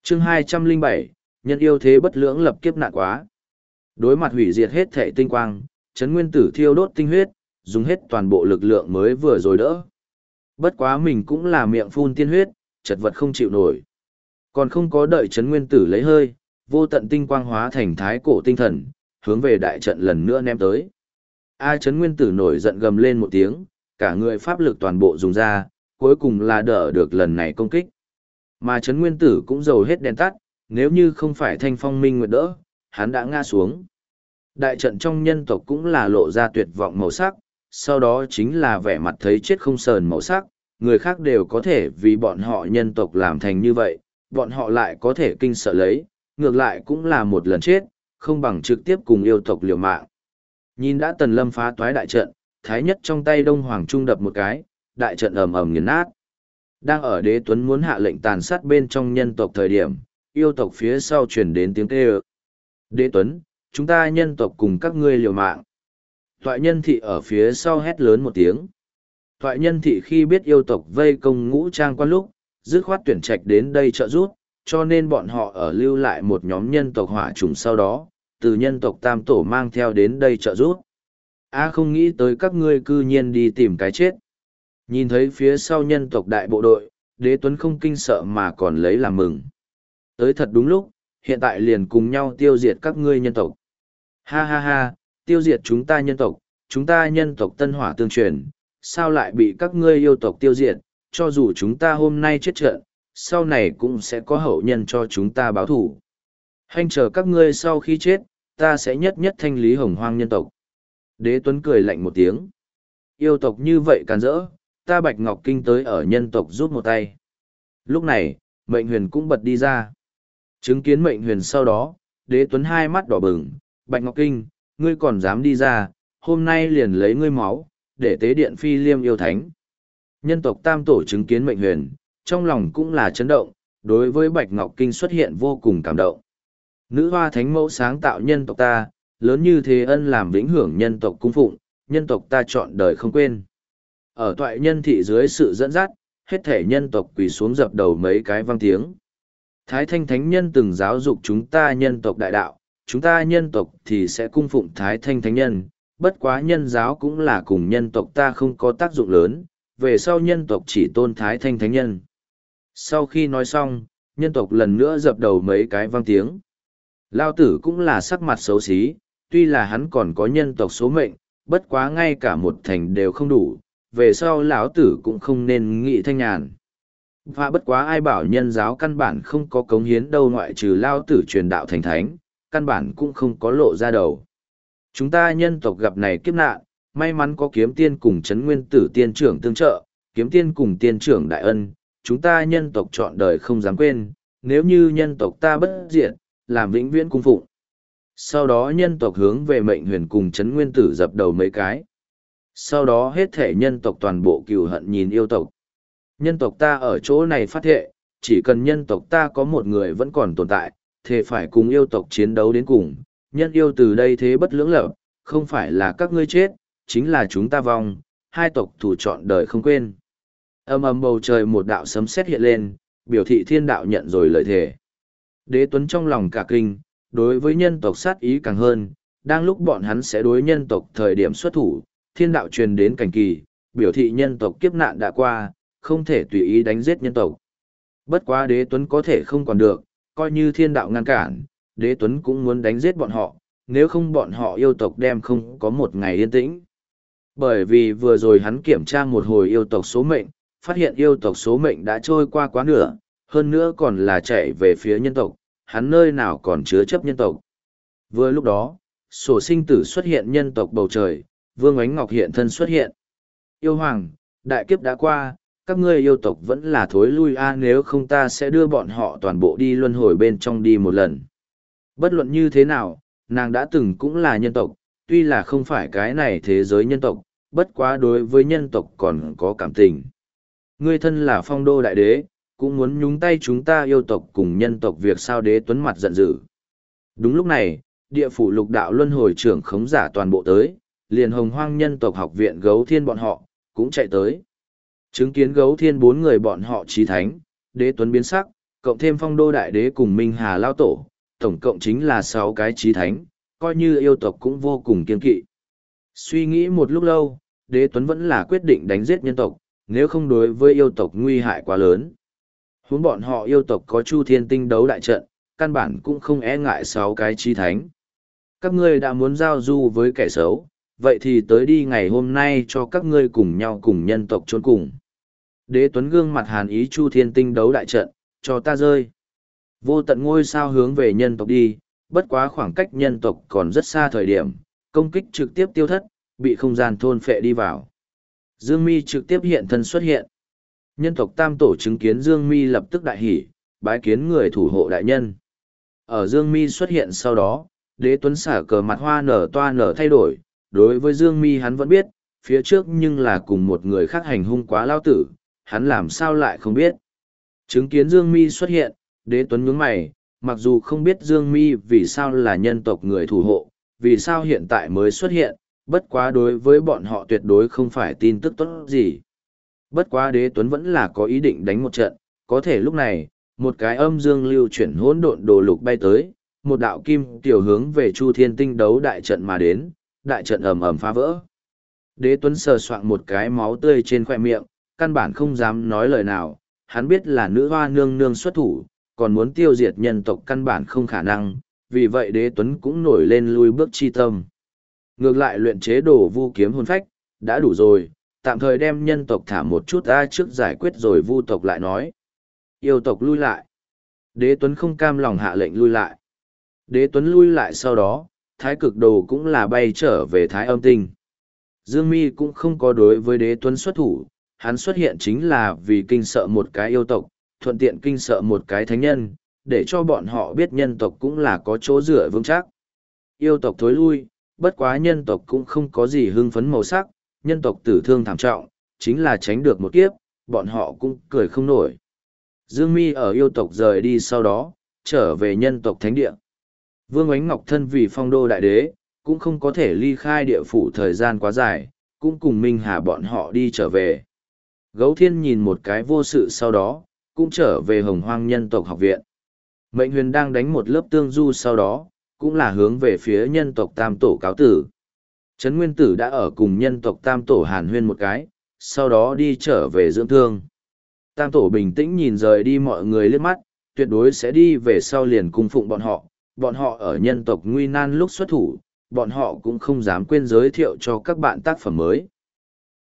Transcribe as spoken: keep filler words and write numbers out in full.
chương hai trăm lẻ bảy, nhân yêu thế bất lưỡng lập kiếp nạn quá. Đối mặt hủy diệt hết thể tinh quang, Trấn Nguyên Tử thiêu đốt tinh huyết, dùng hết toàn bộ lực lượng mới vừa rồi đỡ. Bất quá mình cũng là miệng phun tiên huyết, chật vật không chịu nổi. Còn không có đợi Trấn Nguyên Tử lấy hơi, vô tận tinh quang hóa thành thái cổ tinh thần, hướng về đại trận lần nữa ném tới. A Trấn Nguyên Tử nổi giận gầm lên một tiếng, cả người pháp lực toàn bộ dùng ra, cuối cùng là đỡ được lần này công kích. Mà Trấn Nguyên Tử cũng dầu hết đèn tắt, nếu như không phải Thanh Phong Minh nguyệt đỡ, hắn đã ngã xuống. Đại trận trong nhân tộc cũng là lộ ra tuyệt vọng màu sắc, sau đó chính là vẻ mặt thấy chết không sờn màu sắc, người khác đều có thể vì bọn họ nhân tộc làm thành như vậy, bọn họ lại có thể kinh sợ lấy, ngược lại cũng là một lần chết, không bằng trực tiếp cùng yêu tộc liều mạng. Nhìn đã Tần Lâm phá toái đại trận, Thái Nhất trong tay Đông Hoàng Trung đập một cái, đại trận ầm ầm nghiền nát. Đang ở Đế Tuấn muốn hạ lệnh tàn sát bên trong nhân tộc thời điểm, yêu tộc phía sau truyền đến tiếng kêu. Đế Tuấn, chúng ta nhân tộc cùng các ngươi liều mạng. Toại nhân thị ở phía sau hét lớn một tiếng. Toại nhân thị khi biết yêu tộc vây công ngũ trang quan lúc, dứt khoát tuyển trạch đến đây trợ giúp, cho nên bọn họ ở lưu lại một nhóm nhân tộc hỏa trùng sau đó, từ nhân tộc tam tổ mang theo đến đây trợ giúp. A không nghĩ tới các ngươi cư nhiên đi tìm cái chết. Nhìn thấy phía sau nhân tộc đại bộ đội, Đế Tuấn không kinh sợ mà còn lấy làm mừng. Tới thật đúng lúc, hiện tại liền cùng nhau tiêu diệt các ngươi nhân tộc. Ha ha ha, tiêu diệt chúng ta nhân tộc, chúng ta nhân tộc tân hỏa tương truyền, sao lại bị các ngươi yêu tộc tiêu diệt, cho dù chúng ta hôm nay chết trận, sau này cũng sẽ có hậu nhân cho chúng ta báo thủ. Hành chờ các ngươi sau khi chết, ta sẽ nhất nhất thanh lý hồng hoang nhân tộc. Đế Tuấn cười lạnh một tiếng. Yêu tộc như vậy càn rỡ, ta Bạch Ngọc Kinh tới ở nhân tộc rút một tay. Lúc này, Mệnh Huyền cũng bật đi ra. Chứng kiến Mệnh Huyền sau đó, Đế Tuấn hai mắt đỏ bừng, Bạch Ngọc Kinh, ngươi còn dám đi ra, hôm nay liền lấy ngươi máu, để tế điện Phi Liêm yêu thánh. Nhân tộc tam tổ chứng kiến Mệnh Huyền, trong lòng cũng là chấn động, đối với Bạch Ngọc Kinh xuất hiện vô cùng cảm động. Nữ hoa thánh mẫu sáng tạo nhân tộc ta, lớn như thế ân làm vĩnh hưởng nhân tộc cung phụng, nhân tộc ta chọn đời không quên. Ở toại nhân thị dưới sự dẫn dắt, hết thể nhân tộc quỳ xuống dập đầu mấy cái vang tiếng. Thái Thanh Thánh Nhân từng giáo dục chúng ta nhân tộc đại đạo, chúng ta nhân tộc thì sẽ cung phụng Thái Thanh Thánh Nhân, bất quá nhân giáo cũng là cùng nhân tộc ta không có tác dụng lớn, về sau nhân tộc chỉ tôn Thái Thanh Thánh Nhân. Sau khi nói xong, nhân tộc lần nữa dập đầu mấy cái vang tiếng. Lao tử cũng là sắc mặt xấu xí, tuy là hắn còn có nhân tộc số mệnh, bất quá ngay cả một thành đều không đủ, về sau lão tử cũng không nên nghĩ thanh nhàn. Và bất quá ai bảo nhân giáo căn bản không có cống hiến đâu, ngoại trừ lao tử truyền đạo thành thánh, căn bản cũng không có lộ ra đầu. Chúng ta nhân tộc gặp này kiếp nạn, may mắn có kiếm tiên cùng Trấn Nguyên Tử tiên trưởng tương trợ, kiếm tiên cùng tiên trưởng đại ân, chúng ta nhân tộc chọn đời không dám quên, nếu như nhân tộc ta bất diệt, làm vĩnh viễn cung phụng. Sau đó nhân tộc hướng về Mệnh Huyền cùng Trấn Nguyên Tử dập đầu mấy cái. Sau đó hết thể nhân tộc toàn bộ cừu hận nhìn yêu tộc. Nhân tộc ta ở chỗ này phát thệ, chỉ cần nhân tộc ta có một người vẫn còn tồn tại, thì phải cùng yêu tộc chiến đấu đến cùng. Nhân yêu từ đây thế bất lưỡng lập, không phải là các ngươi chết, chính là chúng ta vong, hai tộc thủ chọn đời không quên. Âm ầm bầu trời một đạo sấm sét hiện lên, biểu thị thiên đạo nhận rồi lời thề. Đế Tuấn trong lòng cả kinh, đối với nhân tộc sát ý càng hơn, đang lúc bọn hắn sẽ đối nhân tộc thời điểm xuất thủ, thiên đạo truyền đến cảnh kỳ, biểu thị nhân tộc kiếp nạn đã qua, không thể tùy ý đánh giết nhân tộc. Bất quá Đế Tuấn có thể không còn được, coi như thiên đạo ngăn cản, Đế Tuấn cũng muốn đánh giết bọn họ, nếu không bọn họ yêu tộc đem không có một ngày yên tĩnh. Bởi vì vừa rồi hắn kiểm tra một hồi yêu tộc số mệnh, phát hiện yêu tộc số mệnh đã trôi qua quá nửa, hơn nữa còn là chạy về phía nhân tộc, hắn nơi nào còn chứa chấp nhân tộc. Vừa lúc đó, sổ sinh tử xuất hiện nhân tộc bầu trời, Vương Ánh Ngọc hiện thân xuất hiện. Yêu hoàng, đại kiếp đã qua, các ngươi yêu tộc vẫn là thối lui a, nếu không ta sẽ đưa bọn họ toàn bộ đi luân hồi bên trong đi một lần. Bất luận như thế nào, nàng đã từng cũng là nhân tộc, tuy là không phải cái này thế giới nhân tộc, bất quá đối với nhân tộc còn có cảm tình. Ngươi thân là phong đô đại đế, cũng muốn nhúng tay chúng ta yêu tộc cùng nhân tộc việc sao? Đế Tuấn mặt giận dữ. Đúng lúc này, địa phủ lục đạo luân hồi trưởng khống giả toàn bộ tới, liền hồng hoang nhân tộc học viện gấu thiên bọn họ, cũng chạy tới. Chứng kiến gấu thiên bốn người bọn họ trí thánh, Đế Tuấn biến sắc, cộng thêm phong đô đại đế cùng Minh Hà Lao Tổ, tổng cộng chính là sáu cái chí thánh, coi như yêu tộc cũng vô cùng kiên kỵ. Suy nghĩ một lúc lâu, đế tuấn vẫn là quyết định đánh giết nhân tộc, nếu không đối với yêu tộc nguy hại quá lớn. Huống bọn họ yêu tộc có Chu Thiên Tinh đấu đại trận, căn bản cũng không e ngại sáu cái chí thánh. Các ngươi đã muốn giao du với kẻ xấu, vậy thì tới đi ngày hôm nay cho các ngươi cùng nhau cùng nhân tộc chôn cùng. Đế tuấn gương mặt hàn ý Chu Thiên Tinh đấu đại trận, cho ta rơi. Vô tận ngôi sao hướng về nhân tộc đi, bất quá khoảng cách nhân tộc còn rất xa thời điểm, công kích trực tiếp tiêu thất, bị không gian thôn phệ đi vào. Dương Mi trực tiếp hiện thân xuất hiện. Nhân tộc tam tổ chứng kiến Dương Mi lập tức đại hỉ, bái kiến người thủ hộ đại nhân. Ở Dương Mi xuất hiện sau đó, đế tuấn xả cờ mặt hoa nở toa nở thay đổi, đối với Dương Mi hắn vẫn biết, phía trước nhưng là cùng một người khác hành hung quá lao tử, hắn làm sao lại không biết. Chứng kiến Dương Mi xuất hiện, đế tuấn nhướng mày, mặc dù không biết Dương Mi vì sao là nhân tộc người thủ hộ, vì sao hiện tại mới xuất hiện, bất quá đối với bọn họ tuyệt đối không phải tin tức tốt gì. Bất quá đế tuấn vẫn là có ý định đánh một trận, có thể lúc này, một cái âm dương lưu chuyển hỗn độn đồ lục bay tới, một đạo kim tiểu hướng về Chu Thiên Tinh đấu đại trận mà đến, đại trận ầm ầm phá vỡ. Đế tuấn sờ soạng một cái máu tươi trên khoe miệng, căn bản không dám nói lời nào, hắn biết là nữ hoa nương nương xuất thủ, còn muốn tiêu diệt nhân tộc căn bản không khả năng, vì vậy đế tuấn cũng nổi lên lui bước chi tâm. Ngược lại luyện chế đồ vu kiếm hồn phách, đã đủ rồi, tạm thời đem nhân tộc thả một chút ra trước giải quyết rồi vu tộc lại nói. Yêu tộc lui lại. Đế tuấn không cam lòng hạ lệnh lui lại. Đế tuấn lui lại sau đó, thái cực đồ cũng là bay trở về thái âm tinh. Dương Mi cũng không có đối với đế tuấn xuất thủ, hắn xuất hiện chính là vì kinh sợ một cái yêu tộc, thuận tiện kinh sợ một cái thánh nhân, để cho bọn họ biết nhân tộc cũng là có chỗ dựa vững chắc. Yêu tộc thối lui, bất quá nhân tộc cũng không có gì hưng phấn màu sắc, nhân tộc tử thương thảm trọng, chính là tránh được một kiếp, bọn họ cũng cười không nổi. Dương Mi ở yêu tộc rời đi sau đó, trở về nhân tộc thánh địa. Vương Ánh Ngọc thân vì phong đô đại đế, cũng không có thể ly khai địa phủ thời gian quá dài, cũng cùng Minh Hà bọn họ đi trở về. Gấu Thiên nhìn một cái vô sự sau đó, cũng trở về Hồng Hoang nhân tộc học viện. Mệnh Huyền đang đánh một lớp tương du sau đó, cũng là hướng về phía nhân tộc tam tổ cáo tử. Trấn Nguyên Tử đã ở cùng nhân tộc tam tổ hàn huyên một cái, sau đó đi trở về dưỡng thương. Tam tổ bình tĩnh nhìn rời đi mọi người liếc mắt, tuyệt đối sẽ đi về sau liền cung phụng bọn họ. Bọn họ ở nhân tộc nguy nan lúc xuất thủ, bọn họ cũng không dám quên giới thiệu cho các bạn tác phẩm mới.